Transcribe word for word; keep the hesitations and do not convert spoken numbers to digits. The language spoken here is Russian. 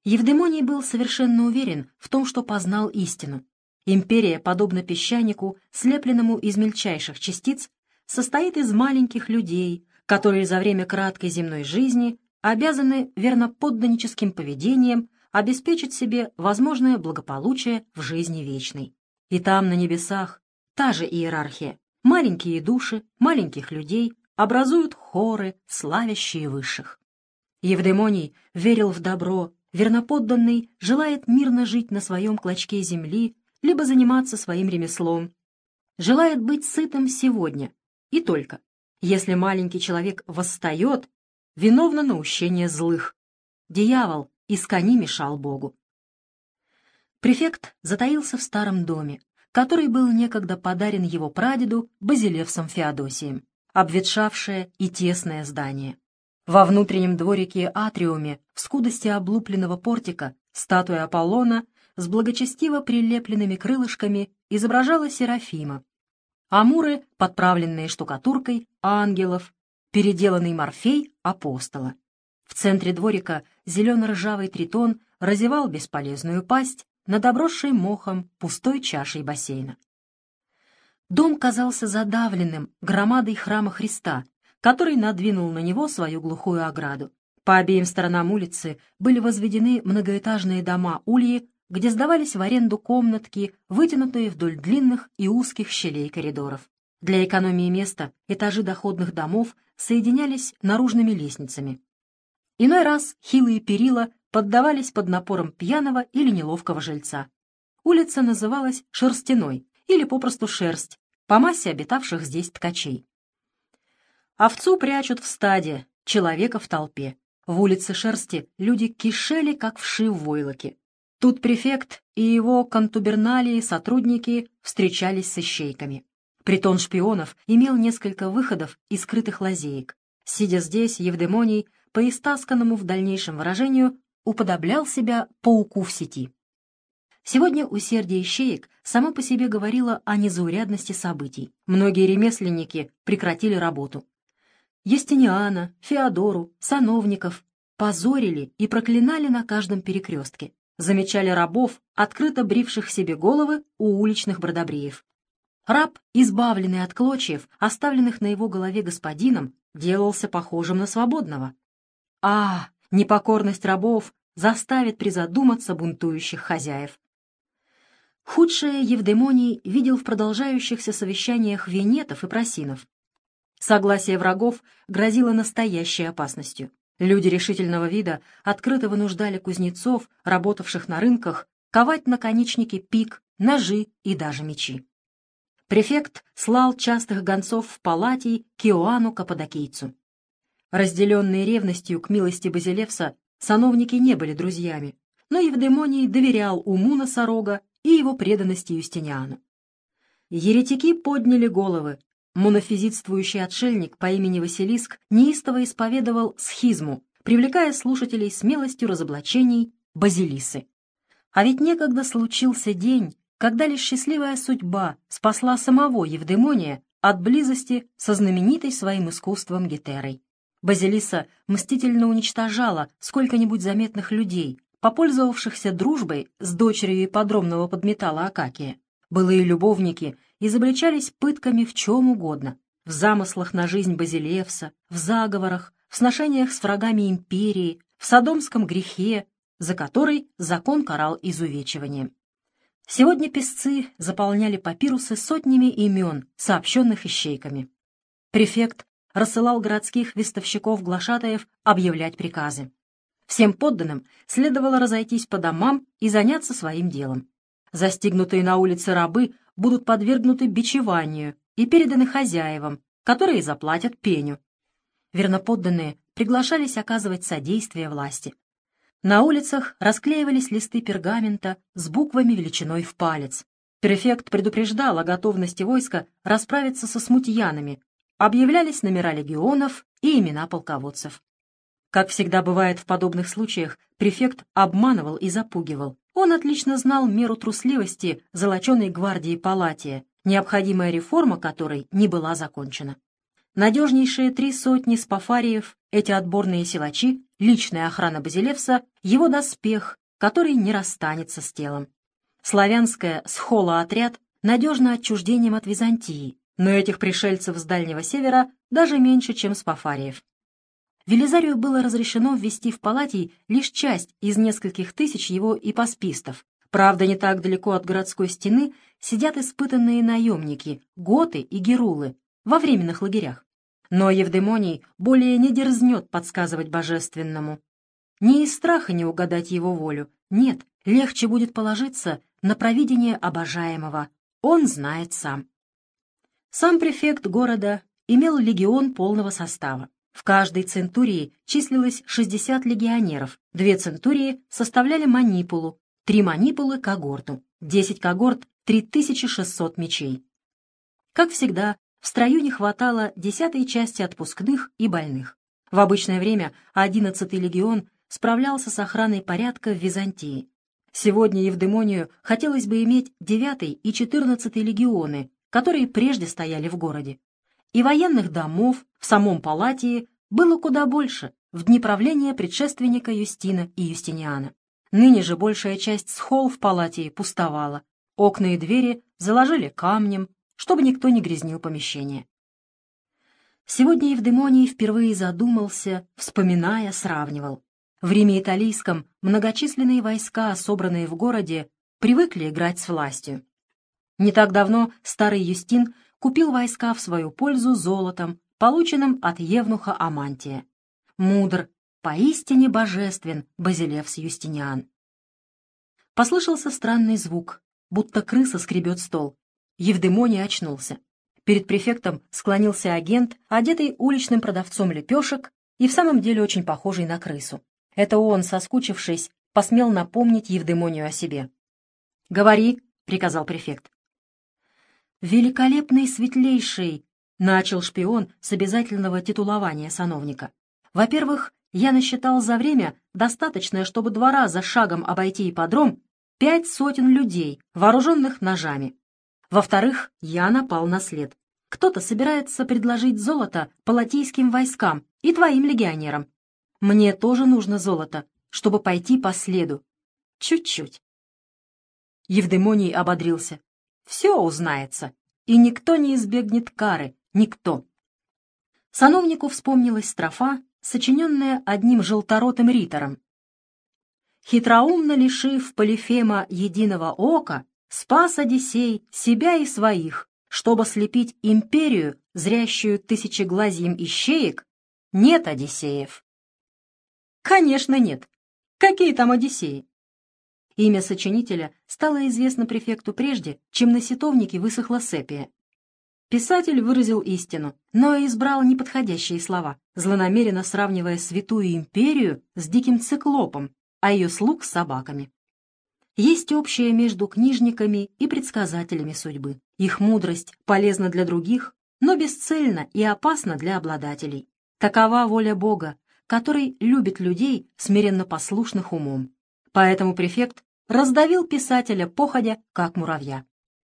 Евдемоний был совершенно уверен в том, что познал истину. Империя, подобно песчанику, слепленному из мельчайших частиц, состоит из маленьких людей, которые за время краткой земной жизни обязаны верноподданническим поведением обеспечить себе возможное благополучие в жизни вечной. И там, на небесах, та же иерархия. Маленькие души, маленьких людей образуют хоры, славящие высших. Евдемоний верил в добро, верноподданный желает мирно жить на своем клочке земли, либо заниматься своим ремеслом, желает быть сытым сегодня, и только. Если маленький человек восстает, виновно наущение злых. Дьявол искони мешал Богу. Префект затаился в старом доме, который был некогда подарен его прадеду Базилевсом Феодосием, обветшавшее и тесное здание. Во внутреннем дворике-атриуме, в скудости облупленного портика, статуя Аполлона с благочестиво прилепленными крылышками изображала Серафима. Амуры, подправленные штукатуркой, ангелов, переделанный Морфей — апостола. В центре дворика зелено-ржавый тритон разевал бесполезную пасть над обросшей мохом пустой чашей бассейна. Дом казался задавленным громадой храма Христа, который надвинул на него свою глухую ограду. По обеим сторонам улицы были возведены многоэтажные дома-ульи, где сдавались в аренду комнатки, вытянутые вдоль длинных и узких щелей коридоров. Для экономии места этажи доходных домов соединялись наружными лестницами. Иной раз хилые перила поддавались под напором пьяного или неловкого жильца. Улица называлась Шерстяной или попросту Шерсть, по массе обитавших здесь ткачей. Овцу прячут в стаде, человека в толпе. В улице Шерсти люди кишели, как вши в войлоке. Тут префект и его контуберналии сотрудники встречались с ищейками. Притон шпионов имел несколько выходов и скрытых лазеек. Сидя здесь, Евдемоний, по истасканному в дальнейшем выражению, уподоблял себя пауку в сети. Сегодня усердие ищеек само по себе говорило о незаурядности событий. Многие ремесленники прекратили работу. Юстиниана, Феодору, сановников позорили и проклинали на каждом перекрестке. Замечали рабов, открыто бривших себе головы у уличных бродобреев. Раб, избавленный от клочьев, оставленных на его голове господином, делался похожим на свободного. А, непокорность рабов заставит призадуматься бунтующих хозяев. Худшее Евдемоний видел в продолжающихся совещаниях венетов и просинов. Согласие врагов грозило настоящей опасностью. Люди решительного вида открыто вынуждали кузнецов, работавших на рынках, ковать наконечники пик, ножи и даже мечи. Префект слал частых гонцов в Палатий к Иоанну Каппадокийцу. Разделенные ревностью к милости Базилевса, сановники не были друзьями, но Евдемоний доверял уму носорога и его преданности Юстиниану. Еретики подняли головы. Монофизитствующий отшельник по имени Василиск неистово исповедовал схизму, привлекая слушателей смелостью разоблачений Базилисы. А ведь некогда случился день, когда лишь счастливая судьба спасла самого Евдемония от близости со знаменитой своим искусством Гетерой. Базилиса мстительно уничтожала сколько-нибудь заметных людей, попользовавшихся дружбой с дочерью ипподромного подметала Акакия. Былые любовники изобличались пытками в чем угодно, в замыслах на жизнь Базилевса, в заговорах, в сношениях с врагами империи, в содомском грехе, за который закон карал изувечиванием. Сегодня песцы заполняли папирусы сотнями имен, сообщенных ищейками. Префект рассылал городских вестовщиков-глашатаев объявлять приказы. Всем подданным следовало разойтись по домам и заняться своим делом. Застигнутые на улице рабы будут подвергнуты бичеванию и переданы хозяевам, которые заплатят пеню. Верноподданные приглашались оказывать содействие власти. На улицах расклеивались листы пергамента с буквами величиной в палец. Префект предупреждал о готовности войска расправиться со смутьянами, объявлялись номера легионов и имена полководцев. Как всегда бывает в подобных случаях, префект обманывал и запугивал. Он отлично знал меру трусливости золоченой гвардии Палатия, необходимая реформа которой не была закончена. надежнейшие три сотни спафариев, эти отборные силачи, личная охрана Базилевса, его доспех, который не расстанется с телом. Славянская схола-отряд надежно отчуждением от Византии, но этих пришельцев с Дальнего Севера даже меньше, чем спафариев. Велизарию было разрешено ввести в Палатий лишь часть из нескольких тысяч его ипоспистов. Правда, не так далеко от городской стены сидят испытанные наемники, готы и герулы, во временных лагерях. Но Евдемоний более не дерзнет подсказывать божественному. Не из страха не угадать его волю, нет, легче будет положиться на провидение обожаемого, он знает сам. Сам префект города имел легион полного состава. В каждой центурии числилось шестьдесят легионеров, две центурии составляли манипулу, три манипулы — когорту, десять когорт — три тысячи шестьсот мечей. Как всегда, в строю не хватало десятой части отпускных и больных. В обычное время одиннадцатый легион справлялся с охраной порядка в Византии. Сегодня Евдемонию хотелось бы иметь девятый и четырнадцатый легионы, которые прежде стояли в городе. И военных домов в самом Палатии было куда больше в дни правления предшественника Юстина и Юстиниана. Ныне же большая часть схол в Палатии пустовала. Окна и двери заложили камнем, чтобы никто не грязнил помещение. Сегодня Евдемоний впервые задумался, вспоминая, сравнивал. В Риме Италийском многочисленные войска, собранные в городе, привыкли играть с властью. Не так давно старый Юстин купил войска в свою пользу золотом, полученным от евнуха Амантия. Мудр, поистине божествен Базилевс Юстиниан. Послышался странный звук, будто крыса скребет стол. Евдемоний очнулся. Перед префектом склонился агент, одетый уличным продавцом лепешек и в самом деле очень похожий на крысу. Это он, соскучившись, посмел напомнить Евдемонию о себе. «Говори», — приказал префект. «Великолепный светлейший», — начал шпион с обязательного титулования сановника. «Во-первых, я насчитал за время, достаточное, чтобы два раза шагом обойти ипподром, пять сотен людей, вооруженных ножами. Во-вторых, я напал на след. Кто-то собирается предложить золото палатийским войскам и твоим легионерам. Мне тоже нужно золото, чтобы пойти по следу. Чуть-чуть». Евдемоний ободрился. «Все узнается, и никто не избегнет кары, никто». Сановнику вспомнилась строфа, сочиненная одним желторотым ритором. «Хитроумно лишив Полифема единого ока, спас Одиссей себя и своих, чтобы слепить империю, зрящую тысячеглазьем ищеек, нет Одиссеев». Конечно, нет. Какие там Одиссеи? Имя сочинителя стало известно префекту прежде, чем на ситовнике высохла сепия. Писатель выразил истину, но избрал неподходящие слова, злонамеренно сравнивая святую империю с диким циклопом, а ее слуг с собаками. Есть общее между книжниками и предсказателями судьбы. Их мудрость полезна для других, но бесцельна и опасна для обладателей. Такова воля Бога, который любит людей, смиренно послушных умом. Поэтому префект раздавил писателя походя, как муравья.